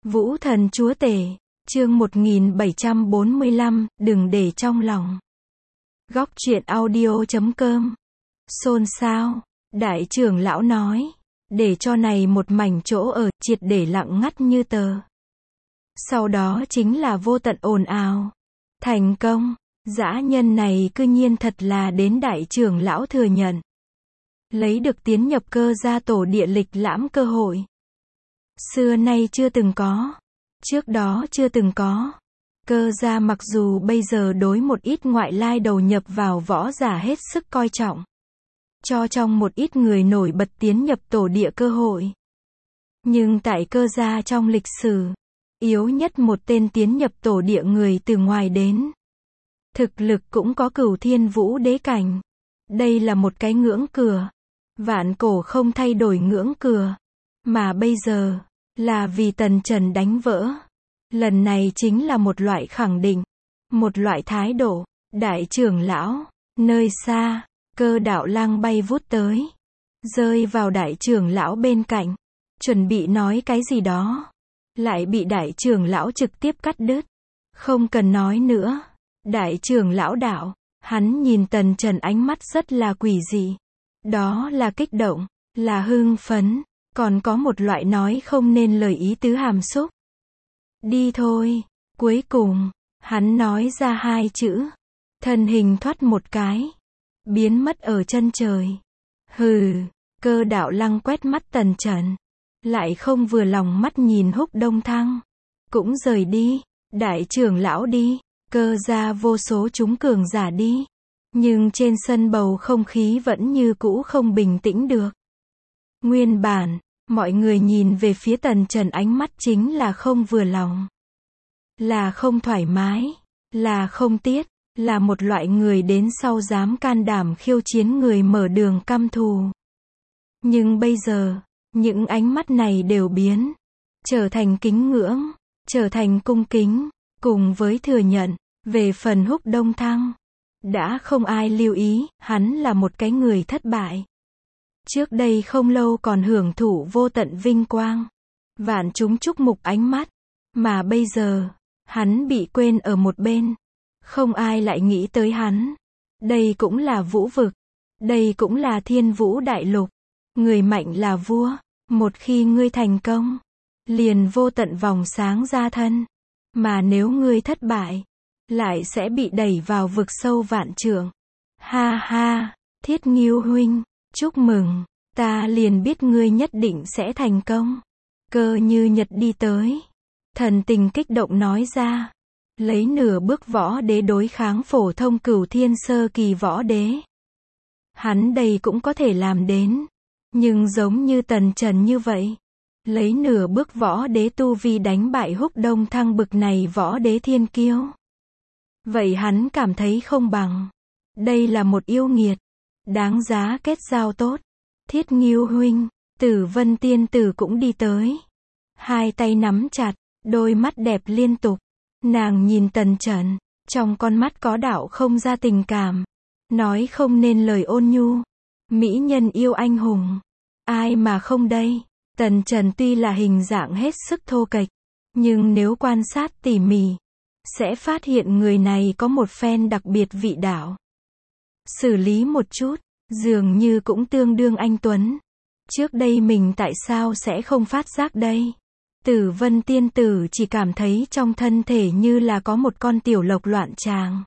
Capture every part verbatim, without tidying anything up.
Vũ thần chúa tể, chương một nghìn bảy trăm bốn mươi lăm, đừng để trong lòng. Góc truyện audio chấm com. Xôn xao, đại trưởng lão nói, để cho này một mảnh chỗ ở, triệt để lặng ngắt như tờ. Sau đó chính là vô tận ồn ào. Thành công, dã nhân này cư nhiên thật là đến đại trưởng lão thừa nhận. Lấy được tiến nhập cơ gia tổ địa lịch lãm cơ hội. Xưa nay chưa từng có. Trước đó chưa từng có. Cơ gia mặc dù bây giờ đối một ít ngoại lai đầu nhập vào võ giả hết sức coi trọng. Cho trong một ít người nổi bật tiến nhập tổ địa cơ hội. Nhưng tại cơ gia trong lịch sử, yếu nhất một tên tiến nhập tổ địa người từ ngoài đến. Thực lực cũng có cửu thiên vũ đế cảnh. Đây là một cái ngưỡng cửa. Vạn cổ không thay đổi ngưỡng cửa. Mà bây giờ, là vì Tần Trần đánh vỡ. Lần này chính là một loại khẳng định. Một loại thái độ. Đại trưởng lão, nơi xa, Cơ Đạo Lang bay vút tới. Rơi vào đại trưởng lão bên cạnh. Chuẩn bị nói cái gì đó. Lại bị đại trưởng lão trực tiếp cắt đứt. Không cần nói nữa. Đại trưởng lão đạo, hắn nhìn Tần Trần ánh mắt rất là quỷ dị. Đó là kích động, là hưng phấn, còn có một loại nói không nên lời ý tứ hàm xúc. Đi thôi, cuối cùng, hắn nói ra hai chữ. Thân hình thoát một cái, biến mất ở chân trời. Hừ, Cơ Đạo Lăng quét mắt Tần Trần, lại không vừa lòng mắt nhìn Húc Đông Thăng. Cũng rời đi, đại trưởng lão đi, cơ gia vô số chúng cường giả đi. Nhưng trên sân bầu không khí vẫn như cũ không bình tĩnh được. Nguyên bản, mọi người nhìn về phía Tần Trần ánh mắt chính là không vừa lòng. Là không thoải mái, là không tiếc, là một loại người đến sau dám can đảm khiêu chiến người mở đường căm thù. Nhưng bây giờ, những ánh mắt này đều biến, trở thành kính ngưỡng, trở thành cung kính, cùng với thừa nhận. Về phần Húc Đông Thăng, đã không ai lưu ý, hắn là một cái người thất bại. Trước đây không lâu còn hưởng thụ vô tận vinh quang, vạn chúng chúc mục ánh mắt, mà bây giờ, hắn bị quên ở một bên. Không ai lại nghĩ tới hắn. Đây cũng là vũ vực, đây cũng là thiên vũ đại lục. Người mạnh là vua, một khi ngươi thành công, liền vô tận vòng sáng ra thân. Mà nếu ngươi thất bại, lại sẽ bị đẩy vào vực sâu vạn trượng. Ha ha, Thiết Ngưu huynh, chúc mừng, ta liền biết ngươi nhất định sẽ thành công. Cơ Như Nhật đi tới, thần tình kích động nói ra, lấy nửa bước võ đế đối kháng phổ thông cửu thiên sơ kỳ võ đế. Hắn đây cũng có thể làm đến, nhưng giống như Tần Trần như vậy, lấy nửa bước võ đế tu vi đánh bại Húc Đông Thăng bực này võ đế thiên kiêu. Vậy hắn cảm thấy không bằng. Đây là một yêu nghiệt, đáng giá kết giao tốt. Thiết Ngưu huynh, Tử Vân tiên tử cũng đi tới. Hai tay nắm chặt, đôi mắt đẹp liên tục. Nàng nhìn Tần Trần, trong con mắt có đạo không ra tình cảm. Nói không nên lời ôn nhu. Mỹ nhân yêu anh hùng. Ai mà không đây? Tần Trần tuy là hình dạng hết sức thô kệch, nhưng nếu quan sát tỉ mỉ, sẽ phát hiện người này có một phen đặc biệt vị đạo. Xử lý một chút, dường như cũng tương đương anh tuấn. Trước đây mình tại sao sẽ không phát giác đây? Tử Vân tiên tử chỉ cảm thấy trong thân thể như là có một con tiểu lộc loạn tràng.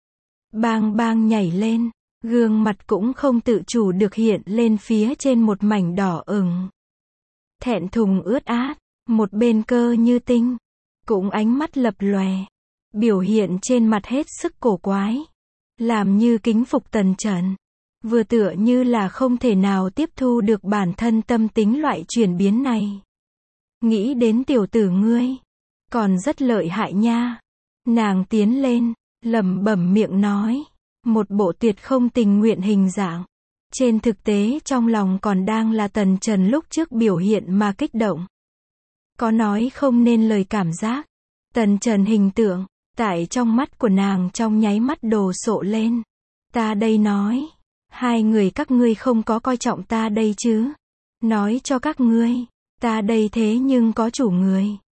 Bang bang nhảy lên, gương mặt cũng không tự chủ được hiện lên phía trên một mảnh đỏ ửng. Thẹn thùng ướt át, một bên Cơ Như Tinh, cũng ánh mắt lập lòe. Biểu hiện trên mặt hết sức cổ quái. Làm như kính phục Tần Trần. Vừa tựa như là không thể nào tiếp thu được bản thân tâm tính loại chuyển biến này. Nghĩ đến tiểu tử ngươi, còn rất lợi hại nha. Nàng tiến lên, lẩm bẩm miệng nói. Một bộ tuyệt không tình nguyện hình dạng. Trên thực tế trong lòng còn đang là Tần Trần lúc trước biểu hiện mà kích động. Có nói không nên lời cảm giác. Tần Trần hình tượng, tại trong mắt của nàng trong nháy mắt đồ sộ lên. Ta đây nói, hai người các ngươi không có coi trọng ta đây chứ. Nói cho các ngươi, ta đây thế nhưng có chủ người.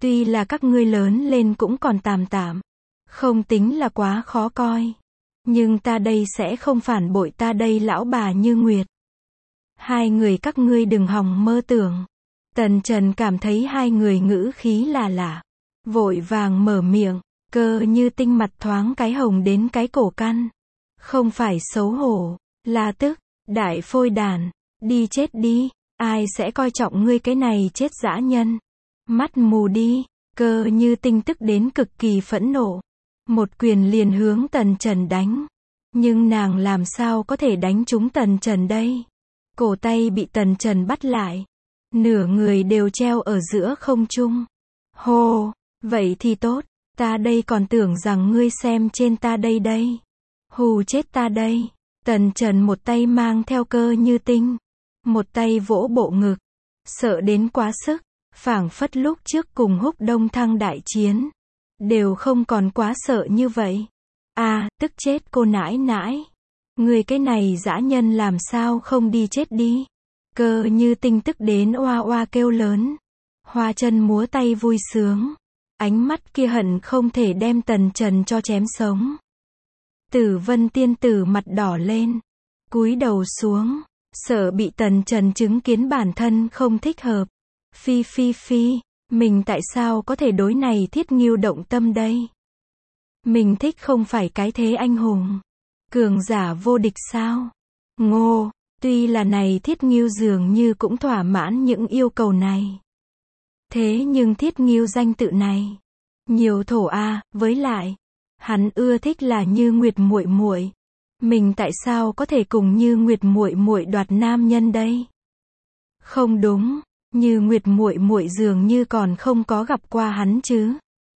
Tuy là các ngươi lớn lên cũng còn tạm tạm, không tính là quá khó coi. Nhưng ta đây sẽ không phản bội ta đây lão bà Như Nguyệt. Hai người các ngươi đừng hòng mơ tưởng. Tần Trần cảm thấy hai người ngữ khí là lạ. Vội vàng mở miệng, Cơ Như Tinh mặt thoáng cái hồng đến cái cổ căn. Không phải xấu hổ, là tức, đại phôi đàn, đi chết đi, ai sẽ coi trọng ngươi cái này chết dã nhân. Mắt mù đi, Cơ Như Tinh tức đến cực kỳ phẫn nộ. Một quyền liền hướng Tần Trần đánh. Nhưng nàng làm sao có thể đánh trúng Tần Trần đây? Cổ tay bị Tần Trần bắt lại. Nửa người đều treo ở giữa không trung. Hô, vậy thì tốt, ta đây còn tưởng rằng ngươi xem trên ta đây đây. Hù chết ta đây. Tần Trần một tay mang theo Cơ Như Tinh. Một tay vỗ bộ ngực. Sợ đến quá sức. Phảng phất lúc trước cùng Húc Đông Thăng đại chiến. Đều không còn quá sợ như vậy. À, tức chết cô nãi nãi. Người cái này dã nhân làm sao không đi chết đi. Cơ Như Tinh tức đến oa oa kêu lớn. Hoa chân múa tay vui sướng. Ánh mắt kia hận không thể đem Tần Trần cho chém sống. Tử Vân tiên tử mặt đỏ lên. Cúi đầu xuống. Sợ bị Tần Trần chứng kiến bản thân không thích hợp. Phi phi phi. Mình tại sao có thể đối này Thiết Ngưu động tâm đây? Mình thích không phải cái thế anh hùng. Cường giả vô địch sao? Ngô, tuy là này Thiết Ngưu dường như cũng thỏa mãn những yêu cầu này. Thế nhưng Thiết Ngưu danh tự này, nhiều thổ a, với lại, hắn ưa thích là Như Nguyệt muội muội. Mình tại sao có thể cùng Như Nguyệt muội muội đoạt nam nhân đây? Không đúng, Như Nguyệt muội muội dường như còn không có gặp qua hắn chứ.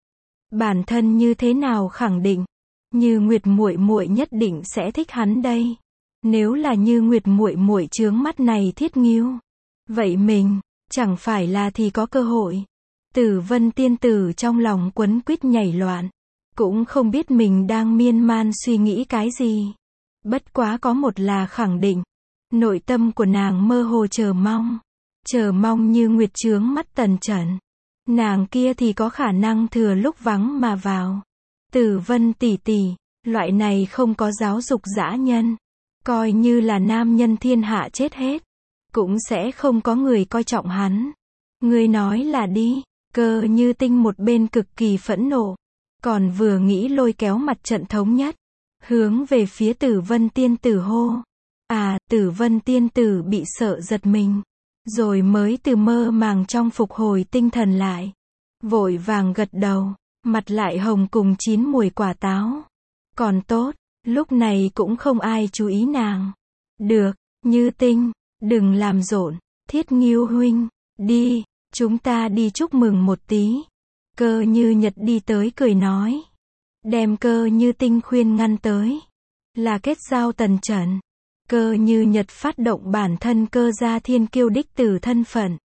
Bản thân như thế nào khẳng định Như Nguyệt muội muội nhất định sẽ thích hắn đây. Nếu là Như Nguyệt muội muội chướng mắt này Thiết Ngưu, vậy mình chẳng phải là thì có cơ hội. Tử Vân tiên tử trong lòng quấn quýt nhảy loạn, cũng không biết mình đang miên man suy nghĩ cái gì. Bất quá có một là khẳng định, nội tâm của nàng mơ hồ chờ mong, chờ mong Như Nguyệt chướng mắt Tần Trần. Nàng kia thì có khả năng thừa lúc vắng mà vào. Tử Vân tỷ tỷ, loại này không có giáo dục dã nhân, coi như là nam nhân thiên hạ chết hết, cũng sẽ không có người coi trọng hắn. Ngươi nói là đi. Cơ Như Tinh một bên cực kỳ phẫn nộ, còn vừa nghĩ lôi kéo mặt trận thống nhất, hướng về phía Tử Vân tiên tử hô. À, Tử Vân tiên tử bị sợ giật mình, rồi mới từ mơ màng trong phục hồi tinh thần lại, vội vàng gật đầu, mặt lại hồng cùng chín mùi quả táo. Còn tốt, lúc này cũng không ai chú ý nàng. Được, Như Tinh, đừng làm rộn, Thiết Ngưu huynh, đi, chúng ta đi chúc mừng một tí. Cơ Như Nhật đi tới cười nói, đem Cơ Như Tinh khuyên ngăn tới, là kết giao Tần Trần. Cơ Như Nhật phát động bản thân Cơ gia thiên kiêu đích tử thân phận.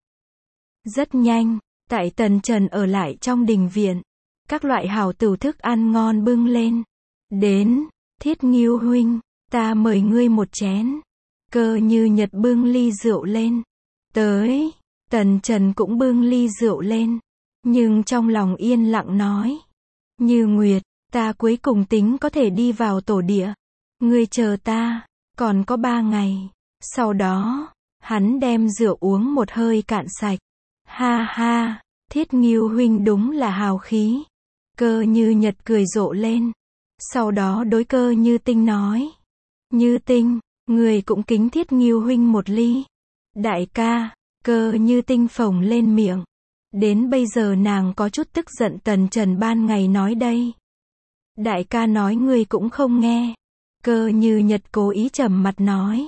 Rất nhanh, tại Tần Trần ở lại trong đình viện, các loại hảo tửu thức ăn ngon bưng lên. Đến, Thiết Ngưu huynh, ta mời ngươi một chén. Cơ Như Nhật bưng ly rượu lên. Tới, Tần Trần cũng bưng ly rượu lên, nhưng trong lòng yên lặng nói, Như Nguyệt, ta cuối cùng tính có thể đi vào tổ địa. Ngươi chờ ta, còn có ba ngày. Sau đó, hắn đem rượu uống một hơi cạn sạch. Ha ha, Thiết Ngưu huynh đúng là hào khí. Cơ Như Nhật cười rộ lên. Sau đó đối Cơ Như Tinh nói, Như Tinh, người cũng kính Thiết Ngưu huynh một ly. Đại ca. Cơ Như Tinh phồng lên miệng. Đến bây giờ nàng có chút tức giận Tần Trần ban ngày nói đây. Đại ca nói ngươi cũng không nghe. Cơ Như Nhật cố ý trầm mặt nói.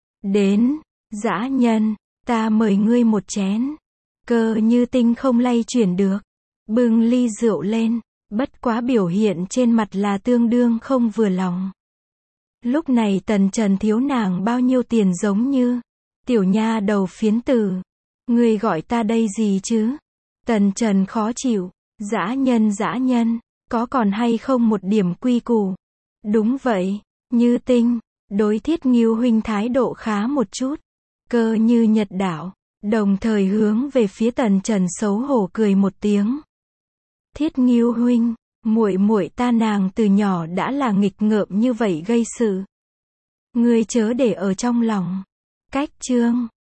Đến, dã nhân, ta mời ngươi một chén. Cơ Như Tinh không lay chuyển được, bưng ly rượu lên, bất quá biểu hiện trên mặt là tương đương không vừa lòng. Lúc này Tần Trần thiếu nàng bao nhiêu tiền giống như, tiểu nha đầu phiến tử, ngươi gọi ta đây gì chứ? Tần Trần khó chịu, dã nhân dã nhân, có còn hay không một điểm quy củ? Đúng vậy, Như Tinh, đối Thiết Ngưu huynh thái độ khá một chút. Cơ Như Nhật đảo, đồng thời hướng về phía Tần Trần xấu hổ cười một tiếng. Thiết Ngưu huynh, muội muội ta nàng từ nhỏ đã là nghịch ngợm như vậy gây sự. Ngươi chớ để ở trong lòng. Cách chương